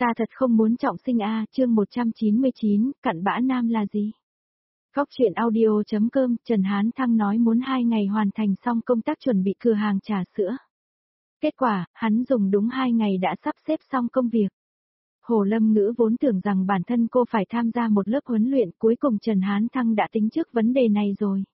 Ta thật không muốn trọng sinh a, chương 199, cặn bã nam là gì? Góc truyện audio.com, Trần Hán Thăng nói muốn 2 ngày hoàn thành xong công tác chuẩn bị cửa hàng trà sữa. Kết quả, hắn dùng đúng 2 ngày đã sắp xếp xong công việc. Hồ Lâm Ngữ vốn tưởng rằng bản thân cô phải tham gia một lớp huấn luyện, cuối cùng Trần Hán Thăng đã tính trước vấn đề này rồi.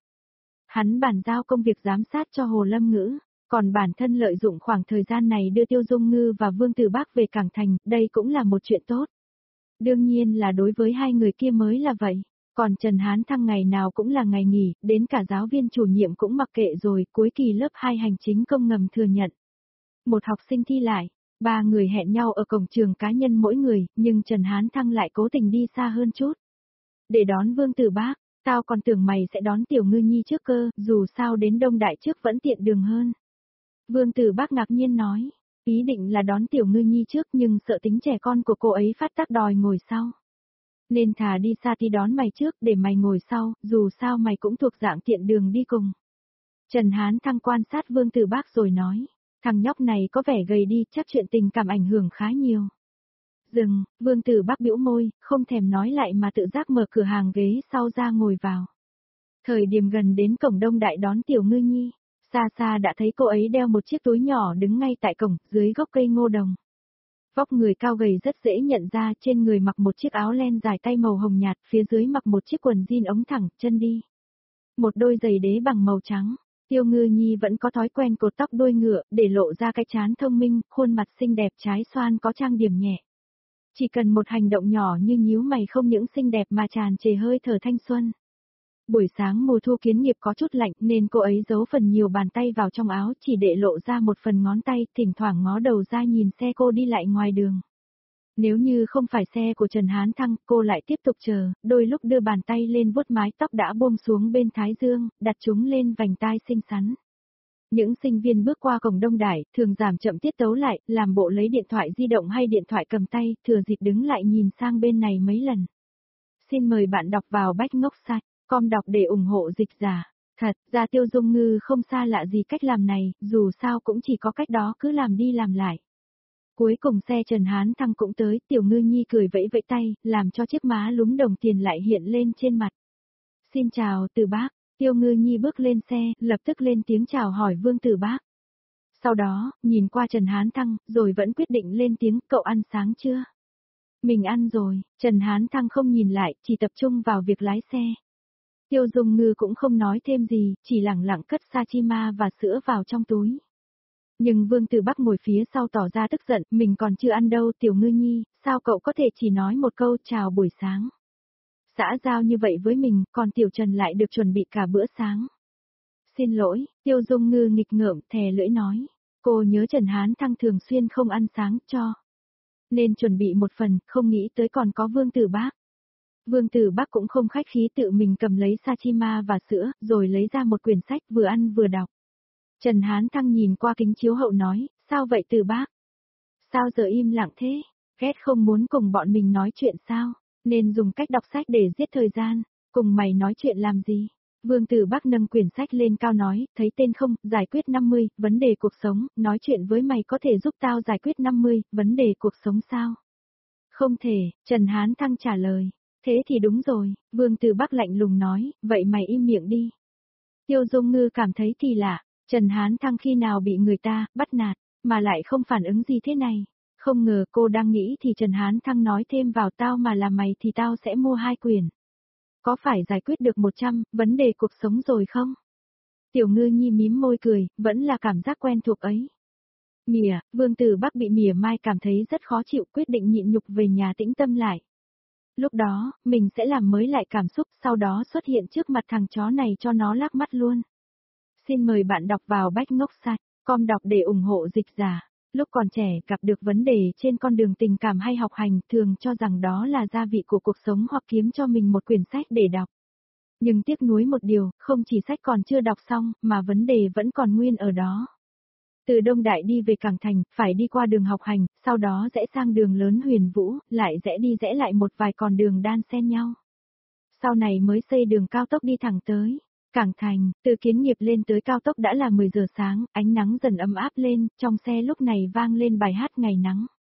Hắn bàn giao công việc giám sát cho Hồ Lâm Ngữ, còn bản thân lợi dụng khoảng thời gian này đưa Tiêu Dung Ngư và Vương Tử Bác về Cảng Thành, đây cũng là một chuyện tốt. Đương nhiên là đối với hai người kia mới là vậy, còn Trần Hán Thăng ngày nào cũng là ngày nghỉ, đến cả giáo viên chủ nhiệm cũng mặc kệ rồi, cuối kỳ lớp 2 hành chính công ngầm thừa nhận. Một học sinh thi lại, 3 người hẹn nhau ở cổng trường cá nhân mỗi người, nhưng Trần Hán Thăng lại cố tình đi xa hơn chút. Để đón Vương Tử Bác, tao còn tưởng mày sẽ đón Tiểu Ngư Nhi trước cơ, dù sao đến Đông Đại trước vẫn tiện đường hơn. Vương Tử Bác ngạc nhiên nói, ý định là đón Tiểu Ngư Nhi trước nhưng sợ tính trẻ con của cô ấy phát tác đòi ngồi sau. Nên thà đi xa thì đón mày trước để mày ngồi sau, dù sao mày cũng thuộc dạng tiện đường đi cùng. Trần Hán Thăng quan sát Vương Tử Bác rồi nói, thằng nhóc này có vẻ gầy đi, chắc chuyện tình cảm ảnh hưởng khá nhiều. Dừng, Vương Tử Bác bĩu môi, không thèm nói lại mà tự giác mở cửa hàng ghế sau ra ngồi vào. Thời điểm gần đến cổng Đông Đại đón Tiểu Ngư Nhi, xa xa đã thấy cô ấy đeo một chiếc túi nhỏ đứng ngay tại cổng, dưới gốc cây ngô đồng. Vóc người cao gầy rất dễ nhận ra, trên người mặc một chiếc áo len dài tay màu hồng nhạt, phía dưới mặc một chiếc quần jean ống thẳng, chân đi. Một đôi giày đế bằng màu trắng. Tiêu Ngư Nhi vẫn có thói quen cột tóc đuôi ngựa, để lộ ra cái trán thông minh, khuôn mặt xinh đẹp trái xoan có trang điểm nhẹ. Chỉ cần một hành động nhỏ như nhíu mày không những xinh đẹp mà tràn trề hơi thở thanh xuân. Buổi sáng mùa thu kiến nghiệp có chút lạnh nên cô ấy giấu phần nhiều bàn tay vào trong áo chỉ để lộ ra một phần ngón tay, thỉnh thoảng ngó đầu ra nhìn xe cô đi lại ngoài đường. Nếu như không phải xe của Trần Hán Thăng, cô lại tiếp tục chờ, đôi lúc đưa bàn tay lên vuốt mái tóc đã buông xuống bên thái dương, đặt chúng lên vành tai xinh xắn. Những sinh viên bước qua cổng Đông Đại, thường giảm chậm tiết tấu lại, làm bộ lấy điện thoại di động hay điện thoại cầm tay, thừa dịp đứng lại nhìn sang bên này mấy lần. Xin mời bạn đọc vào Bách Ngốc Site, com đọc để ủng hộ dịch giả. Thật ra Tiêu Dung Ngư không xa lạ gì cách làm này, dù sao cũng chỉ có cách đó cứ làm đi làm lại. Cuối cùng xe Trần Hán Thăng cũng tới, Tiểu Ngư Nhi cười vẫy vẫy tay, làm cho chiếc má lúm đồng tiền lại hiện lên trên mặt. Xin chào Từ Bác, Tiêu Ngư Nhi bước lên xe, lập tức lên tiếng chào hỏi Vương Tử Bác. Sau đó, nhìn qua Trần Hán Thăng, rồi vẫn quyết định lên tiếng, cậu ăn sáng chưa? Mình ăn rồi, Trần Hán Thăng không nhìn lại, chỉ tập trung vào việc lái xe. Tiêu Dung Ngư cũng không nói thêm gì, chỉ lẳng lặng cất sashima và sữa vào trong túi. Nhưng Vương Tử Bác ngồi phía sau tỏ ra tức giận, mình còn chưa ăn đâu Tiểu Ngư Nhi, sao cậu có thể chỉ nói một câu chào buổi sáng. Xã giao như vậy với mình, còn Tiểu Trần lại được chuẩn bị cả bữa sáng. Xin lỗi, Tiêu Dung Ngư nghịch ngợm, thè lưỡi nói. Cô nhớ Trần Hán Thăng thường xuyên không ăn sáng cho. Nên chuẩn bị một phần, không nghĩ tới còn có Vương Tử Bác. Vương Tử Bác cũng không khách khí tự mình cầm lấy sashima và sữa, rồi lấy ra một quyển sách vừa ăn vừa đọc. Trần Hán Thăng nhìn qua kính chiếu hậu nói, sao vậy Tử Bác? Sao giờ im lặng thế? Ghét không muốn cùng bọn mình nói chuyện sao? Nên dùng cách đọc sách để giết thời gian, cùng mày nói chuyện làm gì? Vương Tử Bác nâng quyển sách lên cao nói, thấy tên không, giải quyết 50, vấn đề cuộc sống, nói chuyện với mày có thể giúp tao giải quyết 50, vấn đề cuộc sống sao? Không thể, Trần Hán Thăng trả lời. Thế thì đúng rồi, Vương Tử Bác lạnh lùng nói, vậy mày im miệng đi. Tiêu Dung Ngư cảm thấy kỳ lạ, Trần Hán Thăng khi nào bị người ta bắt nạt, mà lại không phản ứng gì thế này. Không ngờ cô đang nghĩ thì Trần Hán Thăng nói thêm vào tao mà là mày thì tao sẽ mua 2 quyển. Có phải giải quyết được 100 vấn đề cuộc sống rồi không? Tiểu Ngư Nhi mím môi cười, vẫn là cảm giác quen thuộc ấy. Mỉa, Vương Tử Bác bị mỉa mai cảm thấy rất khó chịu, quyết định nhịn nhục về nhà tĩnh tâm lại. Lúc đó, mình sẽ làm mới lại cảm xúc, sau đó xuất hiện trước mặt thằng chó này cho nó lác mắt luôn. Xin mời bạn đọc vào Bách Ngốc Site, com đọc để ủng hộ dịch giả. Lúc còn trẻ gặp được vấn đề trên con đường tình cảm hay học hành, thường cho rằng đó là gia vị của cuộc sống hoặc kiếm cho mình một quyển sách để đọc. Nhưng tiếc nuối một điều, không chỉ sách còn chưa đọc xong, mà vấn đề vẫn còn nguyên ở đó. Từ Đông Đại đi về Cảng Thành, phải đi qua đường học hành, sau đó rẽ sang đường lớn Huyền Vũ, lại rẽ đi rẽ lại một vài con đường đan xen nhau. Sau này mới xây đường cao tốc đi thẳng tới Cảng Thành, từ Kiến Nghiệp lên tới cao tốc đã là 10 giờ sáng, ánh nắng dần ấm áp lên, trong xe lúc này vang lên bài hát Ngày Nắng.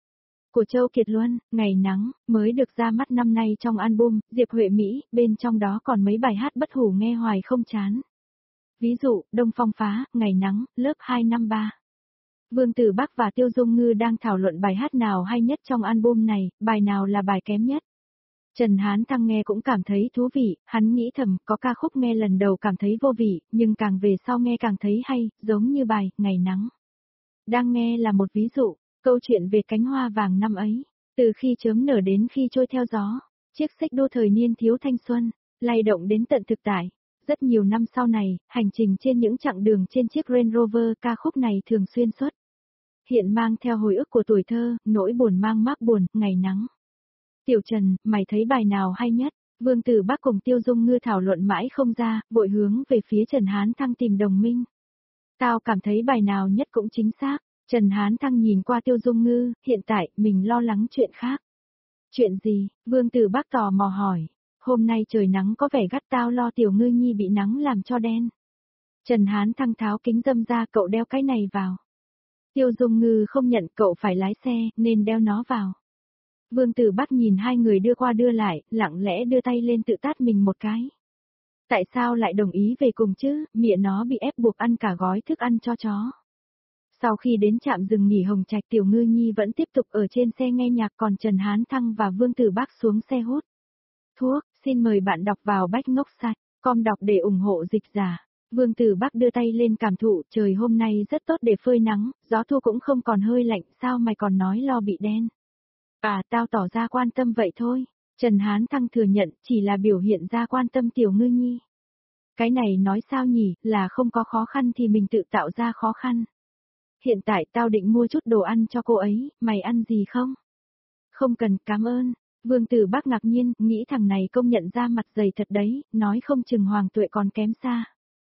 của Châu Kiệt Luân, Ngày Nắng, mới được ra mắt năm nay trong album Diệp Huệ Mỹ, bên trong đó còn mấy bài hát bất hủ nghe hoài không chán. Ví dụ, Đông Phong Phá, Ngày Nắng, lớp 253. Vương Tử Bắc và Tiêu Dung Ngư đang thảo luận bài hát nào hay nhất trong album này, bài nào là bài kém nhất. Trần Hán Thăng nghe cũng cảm thấy thú vị, hắn nghĩ thầm, có ca khúc nghe lần đầu cảm thấy vô vị, nhưng càng về sau nghe càng thấy hay, giống như bài Ngày Nắng. Đang nghe là một ví dụ, câu chuyện về cánh hoa vàng năm ấy, từ khi chớm nở đến khi trôi theo gió, chiếc xích đô thời niên thiếu thanh xuân, lay động đến tận thực tại. Rất nhiều năm sau này, hành trình trên những chặng đường trên chiếc Range Rover, ca khúc này thường xuyên xuất hiện mang theo hồi ức của tuổi thơ, nỗi buồn mang mác buồn, Ngày Nắng. Tiểu Trần, mày thấy bài nào hay nhất? Vương Tử Bắc cùng Tiêu Dung Ngư thảo luận mãi không ra, vội hướng về phía Trần Hán Thăng tìm đồng minh. Tao cảm thấy bài nào nhất cũng chính xác. Trần Hán Thăng nhìn qua Tiêu Dung Ngư, hiện tại, mình lo lắng chuyện khác. Chuyện gì? Vương Tử Bắc tò mò hỏi. Hôm nay trời nắng có vẻ gắt, tao lo Tiểu Ngư Nhi bị nắng làm cho đen. Trần Hán Thăng tháo kính râm ra, cậu đeo cái này vào. Tiêu Dung Ngư không nhận, cậu phải lái xe, nên đeo nó vào. Vương Tử Bắc nhìn hai người đưa qua đưa lại, lặng lẽ đưa tay lên tự tát mình một cái. Tại sao lại đồng ý về cùng chứ, mẹ nó bị ép buộc ăn cả gói thức ăn cho chó. Sau khi đến trạm dừng nghỉ Hồng Trạch, Tiểu Ngư Nhi vẫn tiếp tục ở trên xe nghe nhạc, còn Trần Hán Thăng và Vương Tử Bắc xuống xe hút thuốc. Xin mời bạn đọc vào Bách Ngốc Site.com đọc để ủng hộ dịch giả. Vương Tử Bắc đưa tay lên cảm thụ, trời hôm nay rất tốt để phơi nắng, gió thu cũng không còn hơi lạnh, sao mày còn nói lo bị đen. À, tao tỏ ra quan tâm vậy thôi. Trần Hán Thăng thừa nhận, chỉ là biểu hiện ra quan tâm Tiểu Ngư Nhi. Cái này nói sao nhỉ, là không có khó khăn thì mình tự tạo ra khó khăn. Hiện tại tao định mua chút đồ ăn cho cô ấy, mày ăn gì không? Không cần, cảm ơn. Vương Tử Bắc ngạc nhiên, nghĩ thằng này công nhận ra mặt dày thật đấy, nói không chừng Hoàng Tuệ còn kém xa.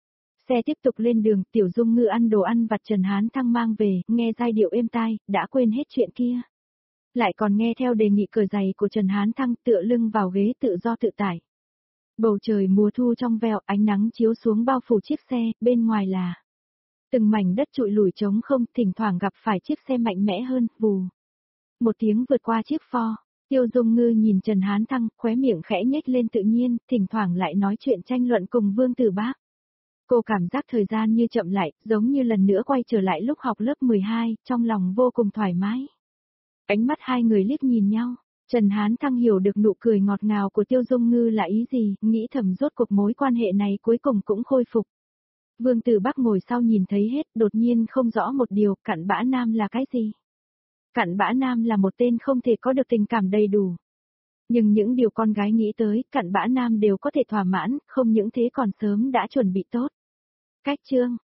Xe tiếp tục lên đường, Tiểu Dung Ngư ăn đồ ăn vặt Trần Hán Thăng mang về, nghe giai điệu êm tai, đã quên hết chuyện kia. Lại còn nghe theo đề nghị cởi giày của Trần Hán Thăng, tựa lưng vào ghế tự do tự tại. Bầu trời mùa thu trong veo, ánh nắng chiếu xuống bao phủ chiếc xe, bên ngoài là từng mảnh đất trụi lủi trống không, thỉnh thoảng gặp phải chiếc xe mạnh mẽ hơn, vù. Một tiếng vượt qua chiếc Ford, Tiêu Dung Ngư nhìn Trần Hán Thăng, khóe miệng khẽ nhếch lên tự nhiên, thỉnh thoảng lại nói chuyện tranh luận cùng Vương Tử Bắc. Cô cảm giác thời gian như chậm lại, giống như lần nữa quay trở lại lúc học lớp 12, trong lòng vô cùng thoải mái. Ánh mắt hai người liếc nhìn nhau, Trần Hán Thăng hiểu được nụ cười ngọt ngào của Tiêu Dung Ngư là ý gì, nghĩ thầm rốt cuộc mối quan hệ này cuối cùng cũng khôi phục. Vương Tử Bắc ngồi sau nhìn thấy hết, đột nhiên không rõ một điều, cặn bã nam là cái gì. Cặn bã nam là một tên không thể có được tình cảm đầy đủ. Nhưng những điều con gái nghĩ tới, cặn bã nam đều có thể thỏa mãn, không những thế còn sớm đã chuẩn bị tốt. Cách chương